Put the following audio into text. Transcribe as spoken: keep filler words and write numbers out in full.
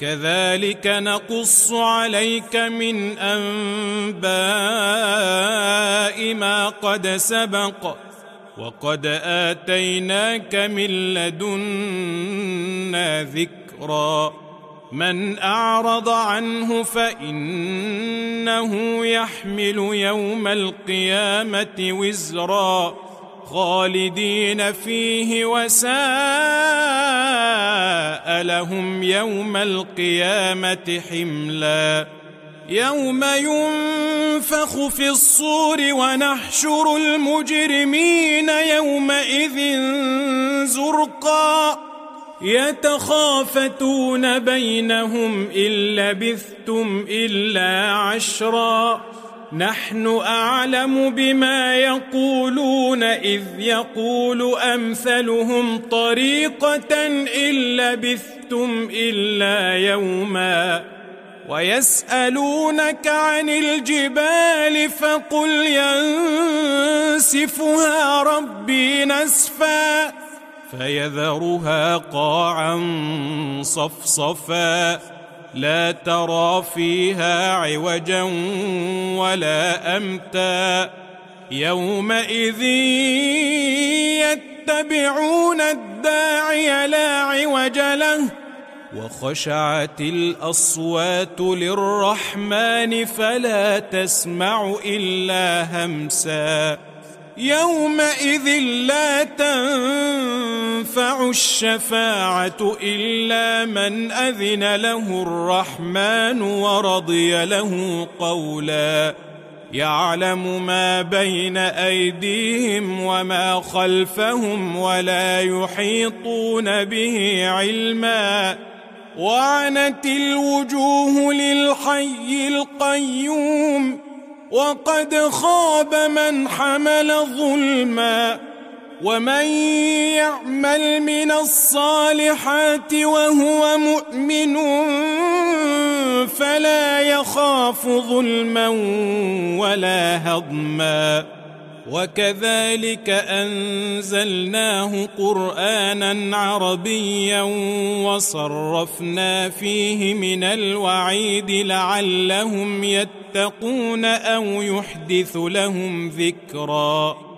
كذلك نقص عليك من أنباء ما قد سبق وقد آتيناك من لدنا ذكرا من أعرض عنه فإنه يحمل يوم القيامة وزرا خالدين فيه وساء لهم يوم القيامة حملا يوم ينفخ في الصور ونحشر المجرمين يومئذ زرقا يتخافتون بينهم إن لبثتم إلا عشرا نحن أعلم بما يقولون إذ يقول أمثلهم طريقة إن لبثتم إلا يوما ويسألونك عن الجبال فقل ينسفها ربي نسفا فيذرها قاعا صفصفا لا ترى فيها عوجا ولا أمتا يومئذ يتبعون الداعي لا عوج له وخشعت الأصوات للرحمن فلا تسمع إلا همسا يومئذ لا تنفع الشفاعة إلا من أذن له الرحمن ورضي له قولا يعلم ما بين أيديهم وما خلفهم ولا يحيطون به علما وعنت الوجوه للحي القيوم وقد خاب من حمل ظلما ومن يعمل من الصالحات وهو مؤمن فلا يخاف ظلما ولا هضما وكذلك أنزلناه قرآنا عربيا وصرفنا فيه من الوعيد لعلهم يتقون أو يحدث لهم ذكرا